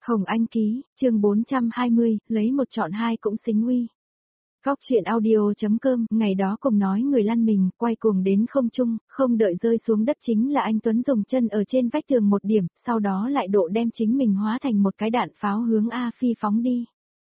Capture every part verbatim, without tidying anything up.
Hồng Anh ký, chương bốn trăm hai mươi, lấy một chọn hai cũng xính uy. Góc chuyện audio.com, ngày đó cùng nói người lăn mình, quay cuồng đến không trung, không đợi rơi xuống đất chính là anh Tuấn dùng chân ở trên vách tường một điểm, sau đó lại độ đem chính mình hóa thành một cái đạn pháo hướng A Phi phóng đi.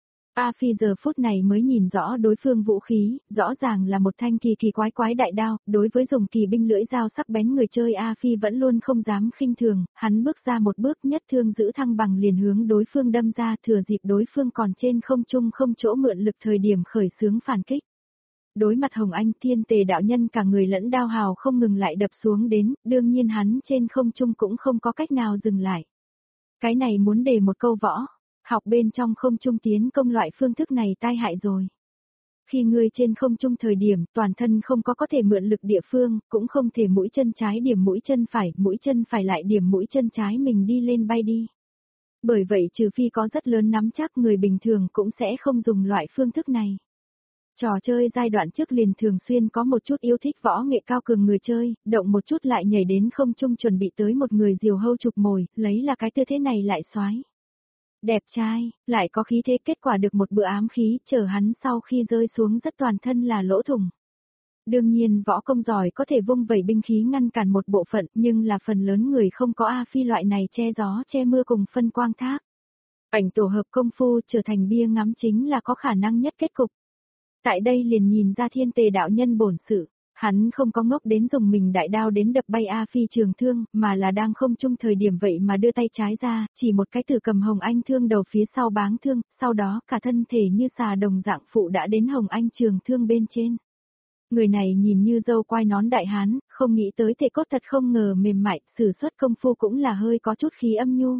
A Phi giờ phút này mới nhìn rõ đối phương vũ khí, rõ ràng là một thanh kỳ kỳ quái quái đại đao, đối với dùng kỳ binh lưỡi dao sắc bén người chơi A Phi vẫn luôn không dám khinh thường, hắn bước ra một bước nhất thương giữ thăng bằng liền hướng đối phương đâm ra thừa dịp đối phương còn trên không trung không chỗ mượn lực thời điểm khởi xướng phản kích. Đối mặt Hồng Anh Thiên Tề đạo nhân cả người lẫn đao hào không ngừng lại đập xuống đến, đương nhiên hắn trên không trung cũng không có cách nào dừng lại. Cái này muốn đề một câu võ. Học bên trong không trung tiến công loại phương thức này tai hại rồi. Khi ngươi trên không trung thời điểm, toàn thân không có có thể mượn lực địa phương, cũng không thể mũi chân trái điểm mũi chân phải, mũi chân phải lại điểm mũi chân trái mình đi lên bay đi. Bởi vậy trừ phi có rất lớn nắm chắc người bình thường cũng sẽ không dùng loại phương thức này. Trò chơi giai đoạn trước liền thường xuyên có một chút yêu thích võ nghệ cao cường người chơi, động một chút lại nhảy đến không trung chuẩn bị tới một người diều hâu chụp mồi, lấy là cái tư thế này lại xoái. Đẹp trai, lại có khí thế kết quả được một bữa ám khí, chờ hắn sau khi rơi xuống rất toàn thân là lỗ thủng. Đương nhiên võ công giỏi có thể vung vẩy binh khí ngăn cản một bộ phận, nhưng là phần lớn người không có A Phi loại này che gió che mưa cùng phân quang thác. Ảnh tổ hợp công phu trở thành bia ngắm chính là có khả năng nhất kết cục. Tại đây liền nhìn ra Thiên Tề đạo nhân bổn sự. Hắn không có ngốc đến dùng mình đại đao đến đập bay A Phi trường thương, mà là đang không chung thời điểm vậy mà đưa tay trái ra, chỉ một cái từ cầm Hồng Anh thương đầu phía sau báng thương, sau đó cả thân thể như xà đồng dạng phụ đã đến Hồng Anh trường thương bên trên. Người này nhìn như dâu quai nón đại hán, không nghĩ tới thể cốt thật không ngờ mềm mại, sử xuất công phu cũng là hơi có chút khí âm nhu.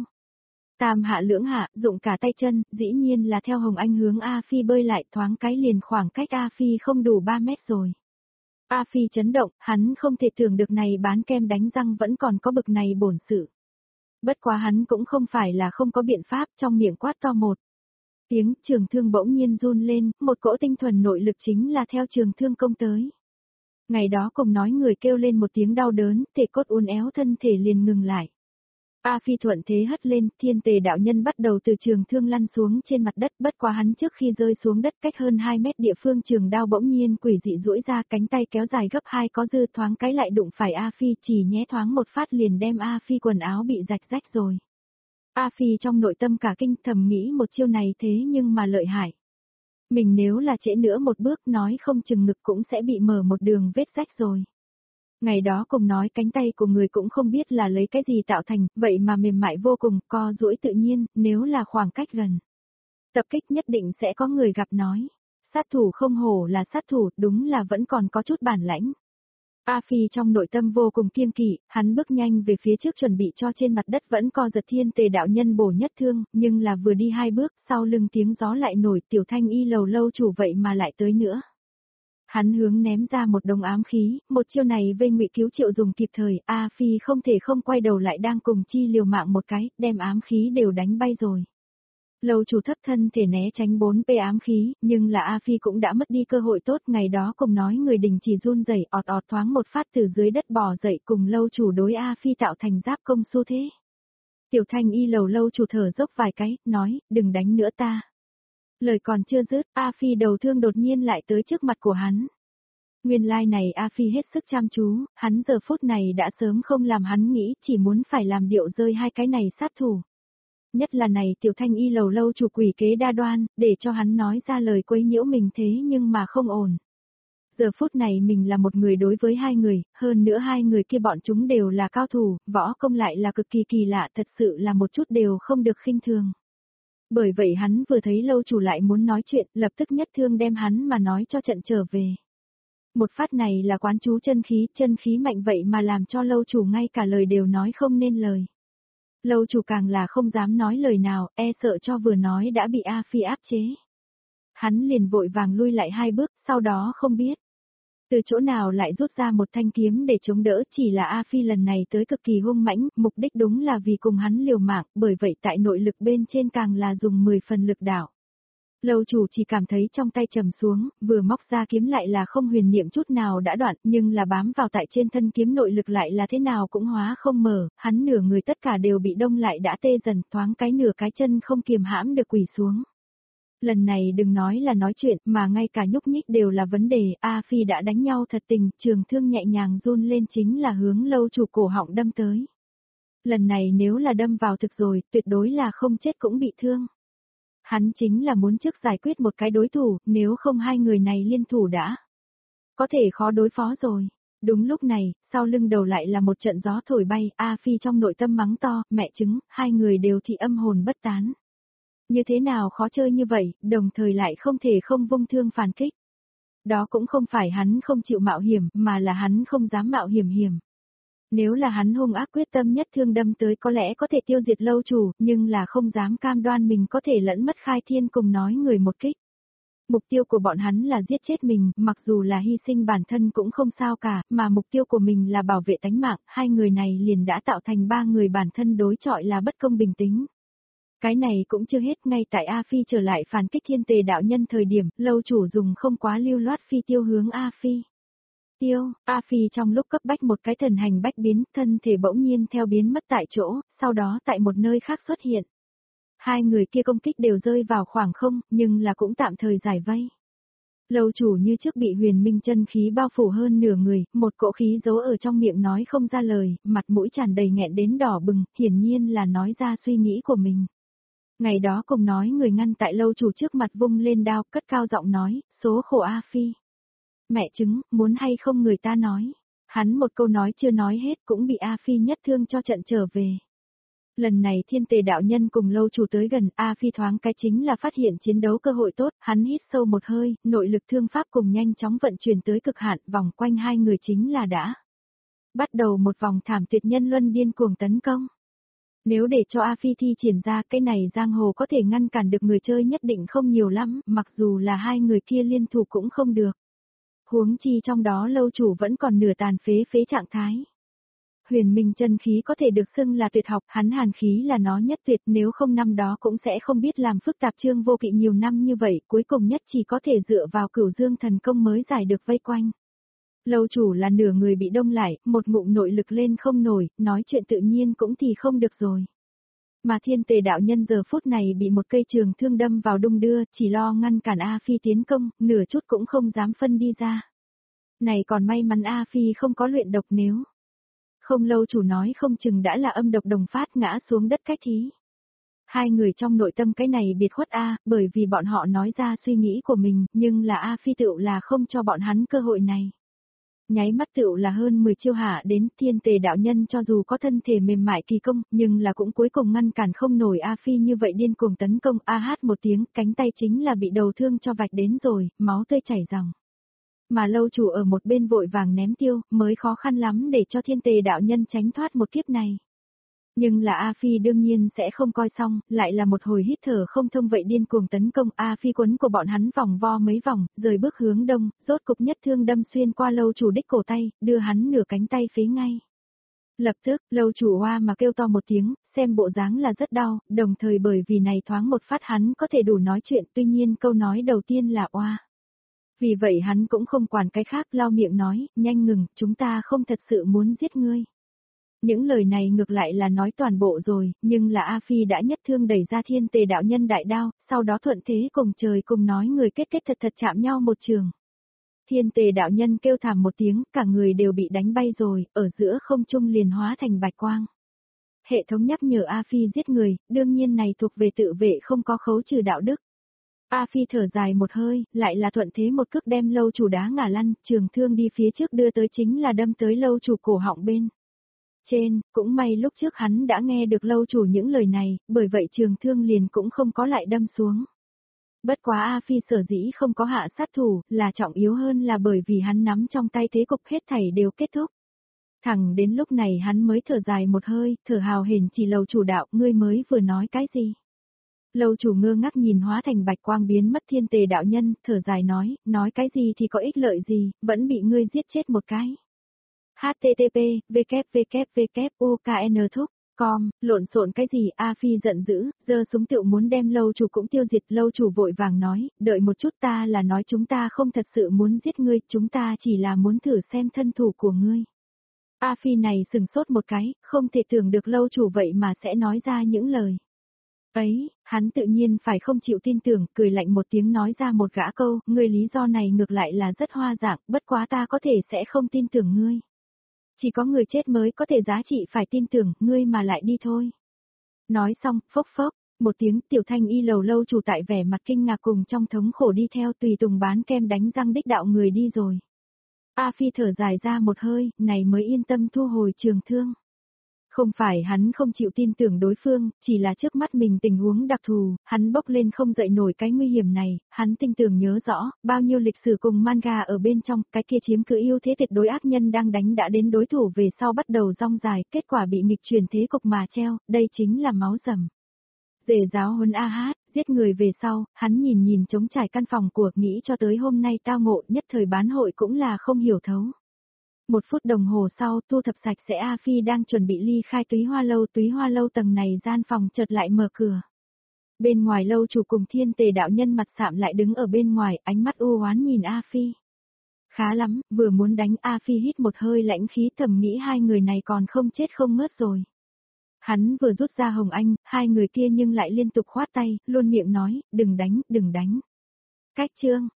Tam hạ lưỡng hạ, dụng cả tay chân, dĩ nhiên là theo Hồng Anh hướng A Phi bơi lại thoáng cái liền khoảng cách A Phi không đủ ba mét rồi. A Phi chấn động, hắn không thể tưởng được này bán kem đánh răng vẫn còn có bực này bổn sự. Bất quá hắn cũng không phải là không có biện pháp, trong miệng quát to một tiếng, trường thương bỗng nhiên run lên, một cỗ tinh thuần nội lực chính là theo trường thương công tới. Ngày đó cùng nói người kêu lên một tiếng đau đớn, thể cốt uốn éo thân thể liền ngừng lại. A Phi thuận thế hất lên, Thiên Tề đạo nhân bắt đầu từ trường thương lăn xuống trên mặt đất, bất quá hắn trước khi rơi xuống đất cách hơn hai mét địa phương trường đao bỗng nhiên quỷ dị duỗi ra, cánh tay kéo dài gấp hai có dư thoáng cái lại đụng phải A Phi, chỉ nhé thoáng một phát liền đem A Phi quần áo bị rạch rách rồi. A Phi trong nội tâm cả kinh thầm nghĩ một chiêu này thế nhưng mà lợi hại. Mình nếu là trễ nữa một bước nói không chừng ngực cũng sẽ bị mở một đường vết rách rồi. Ngày đó cùng nói cánh tay của người cũng không biết là lấy cái gì tạo thành, vậy mà mềm mại vô cùng, co duỗi tự nhiên, nếu là khoảng cách gần. Tập kích nhất định sẽ có người gặp nói. Sát thủ không hổ là sát thủ, đúng là vẫn còn có chút bản lãnh. A Phi trong nội tâm vô cùng kiêng kỵ, hắn bước nhanh về phía trước chuẩn bị cho trên mặt đất vẫn co giật Thiên Tề đạo nhân bổ nhất thương, nhưng là vừa đi hai bước, sau lưng tiếng gió lại nổi, Tiểu Thanh Y lầu lâu chủ vậy mà lại tới nữa. Hắn hướng ném ra một đống ám khí, một chiêu này vây ngụy cứu triệu dùng kịp thời, A Phi không thể không quay đầu lại đang cùng chi liều mạng một cái, đem ám khí đều đánh bay rồi. Lâu chủ thấp thân thể né tránh bốn pê ám khí, nhưng là A Phi cũng đã mất đi cơ hội tốt, ngày đó cùng nói người đình chỉ run rẩy ọt ọt thoáng một phát từ dưới đất bò dậy cùng lâu chủ đối A Phi tạo thành giáp công xu thế. Tiểu Thanh Y lầu lâu chủ thở dốc vài cái, nói, đừng đánh nữa ta. Lời còn chưa dứt, A Phi đầu thương đột nhiên lại tới trước mặt của hắn. Nguyên lai like này A Phi hết sức chăm chú, hắn giờ phút này đã sớm không làm hắn nghĩ, chỉ muốn phải làm điệu rơi hai cái này sát thủ. Nhất là này Tiểu Thanh Y lầu lâu chủ quỷ kế đa đoan, để cho hắn nói ra lời quấy nhiễu mình thế nhưng mà không ổn. Giờ phút này mình là một người đối với hai người, hơn nữa hai người kia bọn chúng đều là cao thủ, võ công lại là cực kỳ kỳ lạ, thật sự là một chút đều không được khinh thường. Bởi vậy hắn vừa thấy lâu chủ lại muốn nói chuyện, lập tức nhất thương đem hắn mà nói cho trận trở về. Một phát này là quán chú chân khí, chân khí mạnh vậy mà làm cho lâu chủ ngay cả lời đều nói không nên lời. Lâu chủ càng là không dám nói lời nào, e sợ cho vừa nói đã bị A Phi áp chế. Hắn liền vội vàng lui lại hai bước, sau đó không biết từ chỗ nào lại rút ra một thanh kiếm để chống đỡ, chỉ là A Phi lần này tới cực kỳ hung mãnh, mục đích đúng là vì cùng hắn liều mạng, bởi vậy tại nội lực bên trên càng là dùng mười phần lực đạo. Lâu chủ chỉ cảm thấy trong tay trầm xuống, vừa móc ra kiếm lại là không huyền niệm chút nào đã đoạn, nhưng là bám vào tại trên thân kiếm nội lực lại là thế nào cũng hóa không mở, hắn nửa người tất cả đều bị đông lại đã tê dần, thoáng cái nửa cái chân không kiềm hãm được quỳ xuống. Lần này đừng nói là nói chuyện, mà ngay cả nhúc nhích đều là vấn đề, A Phi đã đánh nhau thật tình, trường thương nhẹ nhàng run lên chính là hướng lâu chủ cổ họng đâm tới. Lần này nếu là đâm vào thực rồi, tuyệt đối là không chết cũng bị thương. Hắn chính là muốn trước giải quyết một cái đối thủ, nếu không hai người này liên thủ đã. Có thể khó đối phó rồi. Đúng lúc này, sau lưng đầu lại là một trận gió thổi bay, A Phi trong nội tâm mắng to, mẹ chứng, hai người đều thì âm hồn bất tán. Như thế nào khó chơi như vậy, đồng thời lại không thể không vung thương phản kích. Đó cũng không phải hắn không chịu mạo hiểm, mà là hắn không dám mạo hiểm hiểm. Nếu là hắn hung ác quyết tâm nhất thương đâm tới có lẽ có thể tiêu diệt lâu chủ, nhưng là không dám cam đoan mình có thể lẫn mất khai thiên cùng nói người một kích. Mục tiêu của bọn hắn là giết chết mình, mặc dù là hy sinh bản thân cũng không sao cả, mà mục tiêu của mình là bảo vệ tánh mạng, hai người này liền đã tạo thành ba người bản thân đối chọi là bất công bình tính. Cái này cũng chưa hết, ngay tại A Phi trở lại phản kích thiên tề đạo nhân thời điểm, lâu chủ dùng không quá lưu loát phi tiêu hướng A Phi. Tiêu, A Phi trong lúc cấp bách một cái thần hành bách biến, thân thể bỗng nhiên theo biến mất tại chỗ, sau đó tại một nơi khác xuất hiện. Hai người kia công kích đều rơi vào khoảng không, nhưng là cũng tạm thời giải vây. Lâu chủ như trước bị huyền minh chân khí bao phủ hơn nửa người, một cỗ khí giấu ở trong miệng nói không ra lời, mặt mũi tràn đầy nghẹn đến đỏ bừng, hiển nhiên là nói ra suy nghĩ của mình. Ngày đó cùng nói người ngăn tại lâu chủ trước mặt vung lên đao, cất cao giọng nói, số khổ A Phi. Mẹ chứng, muốn hay không người ta nói. Hắn một câu nói chưa nói hết cũng bị A Phi nhất thương cho trận trở về. Lần này thiên tề đạo nhân cùng lâu chủ tới gần, A Phi thoáng cái chính là phát hiện chiến đấu cơ hội tốt, hắn hít sâu một hơi, nội lực thương pháp cùng nhanh chóng vận chuyển tới cực hạn, vòng quanh hai người chính là đã. Bắt đầu một vòng thảm tuyệt nhân luân điên cuồng tấn công. Nếu để cho A Phi thi triển ra cái này giang hồ có thể ngăn cản được người chơi nhất định không nhiều lắm, mặc dù là hai người kia liên thủ cũng không được. Huống chi trong đó lâu chủ vẫn còn nửa tàn phế phế trạng thái. Huyền minh chân khí có thể được xưng là tuyệt học, hắn hàn khí là nó nhất tuyệt, nếu không năm đó cũng sẽ không biết làm phức tạp Trương Vô Kỵ nhiều năm như vậy, cuối cùng nhất chỉ có thể dựa vào Cửu Dương thần công mới giải được vây quanh. Lâu chủ là nửa người bị đông lại, một ngụm nội lực lên không nổi, nói chuyện tự nhiên cũng thì không được rồi. Mà thiên tề đạo nhân giờ phút này bị một cây trường thương đâm vào đung đưa, chỉ lo ngăn cản A Phi tiến công, nửa chút cũng không dám phân đi ra. Này còn may mắn A Phi không có luyện độc, nếu không lâu chủ nói không chừng đã là âm độc đồng phát ngã xuống đất cách thí. Hai người trong nội tâm cái này biệt khuất A, bởi vì bọn họ nói ra suy nghĩ của mình, nhưng là A Phi tựu là không cho bọn hắn cơ hội này. Nháy mắt tựu là hơn mười chiêu hạ đến, thiên tề đạo nhân cho dù có thân thể mềm mại kỳ công, nhưng là cũng cuối cùng ngăn cản không nổi A Phi như vậy điên cuồng tấn công, A hát một tiếng, cánh tay chính là bị đầu thương cho vạch đến rồi, máu tươi chảy ròng. Mà lâu chủ ở một bên vội vàng ném tiêu, mới khó khăn lắm để cho thiên tề đạo nhân tránh thoát một kiếp này. Nhưng là A Phi đương nhiên sẽ không coi xong, lại là một hồi hít thở không thông vậy điên cuồng tấn công. A Phi quấn của bọn hắn vòng vo mấy vòng, rời bước hướng đông, rốt cục nhất thương đâm xuyên qua lâu chủ đích cổ tay, đưa hắn nửa cánh tay phế ngay. Lập tức, lâu chủ hoa mà kêu to một tiếng, xem bộ dáng là rất đau, đồng thời bởi vì này thoáng một phát hắn có thể đủ nói chuyện, tuy nhiên câu nói đầu tiên là oa. Vì vậy hắn cũng không quản cái khác, lau miệng nói, nhanh ngừng, chúng ta không thật sự muốn giết ngươi. Những lời này ngược lại là nói toàn bộ rồi, nhưng là A Phi đã nhất thương đẩy ra thiên tề đạo nhân đại đao, sau đó thuận thế cùng trời cùng nói người kết kết thật thật chạm nhau một trường. Thiên tề đạo nhân kêu thảm một tiếng, cả người đều bị đánh bay rồi, ở giữa không trung liền hóa thành bạch quang. Hệ thống nhắc nhở A Phi giết người, đương nhiên này thuộc về tự vệ không có khấu trừ đạo đức. A Phi thở dài một hơi, lại là thuận thế một cước đem lâu chủ đá ngả lăn, trường thương đi phía trước đưa tới chính là đâm tới lâu chủ cổ họng bên. Trên, cũng may lúc trước hắn đã nghe được lâu chủ những lời này, bởi vậy trường thương liền cũng không có lại đâm xuống. Bất quá A Phi sở dĩ không có hạ sát thủ, là trọng yếu hơn là bởi vì hắn nắm trong tay thế cục hết thảy đều kết thúc. Thẳng đến lúc này hắn mới thở dài một hơi, thở hào hển chỉ lầu chủ đạo, ngươi mới vừa nói cái gì? Lâu chủ ngơ ngác nhìn hóa thành bạch quang biến mất thiên tề đạo nhân, thở dài nói, nói cái gì thì có ích lợi gì, vẫn bị ngươi giết chết một cái. H T T P, W W W, U K N thúc. Com, lộn xộn cái gì, A Phi giận dữ, giơ súng tựu muốn đem lâu chủ cũng tiêu diệt, lâu chủ vội vàng nói, đợi một chút, ta là nói chúng ta không thật sự muốn giết ngươi, chúng ta chỉ là muốn thử xem thân thủ của ngươi. A Phi này sừng sốt một cái, không thể tưởng được lâu chủ vậy mà sẽ nói ra những lời ấy, hắn tự nhiên phải không chịu tin tưởng, cười lạnh một tiếng nói ra một gã câu, ngươi lý do này ngược lại là rất hoa dạng, bất quá ta có thể sẽ không tin tưởng ngươi. Chỉ có người chết mới có thể giá trị phải tin tưởng, ngươi mà lại đi thôi. Nói xong, phốc phốc, một tiếng tiểu thanh y lầu lâu chủ tại vẻ mặt kinh ngạc cùng trong thống khổ đi theo tùy tùng bán kem đánh răng đích đạo người đi rồi. A Phi thở dài ra một hơi, này mới yên tâm thu hồi trường thương. Không phải hắn không chịu tin tưởng đối phương, chỉ là trước mắt mình tình huống đặc thù, hắn bốc lên không dậy nổi cái nguy hiểm này, hắn tinh tường nhớ rõ, bao nhiêu lịch sử cùng manga ở bên trong, cái kia chiếm cứ ưu thế tuyệt đối ác nhân đang đánh đã đến đối thủ về sau bắt đầu rong dài, kết quả bị nghịch chuyển thế cục mà treo, đây chính là máu rầm. Dề giáo huấn A Hát, giết người về sau, hắn nhìn nhìn trống trải căn phòng của, nghĩ cho tới hôm nay tao ngộ nhất thời bán hội cũng là không hiểu thấu. Một phút đồng hồ sau, thu thập sạch sẽ A Phi đang chuẩn bị ly khai túy hoa lâu, túy hoa lâu tầng này gian phòng chợt lại mở cửa. Bên ngoài lâu chủ cùng thiên tề đạo nhân mặt sạm lại đứng ở bên ngoài, ánh mắt u oán nhìn A Phi. Khá lắm, vừa muốn đánh A Phi hít một hơi lãnh khí thầm nghĩ hai người này còn không chết không ngớt rồi. Hắn vừa rút ra hồng anh, hai người kia nhưng lại liên tục khoát tay, luôn miệng nói, đừng đánh, đừng đánh. Cách chương.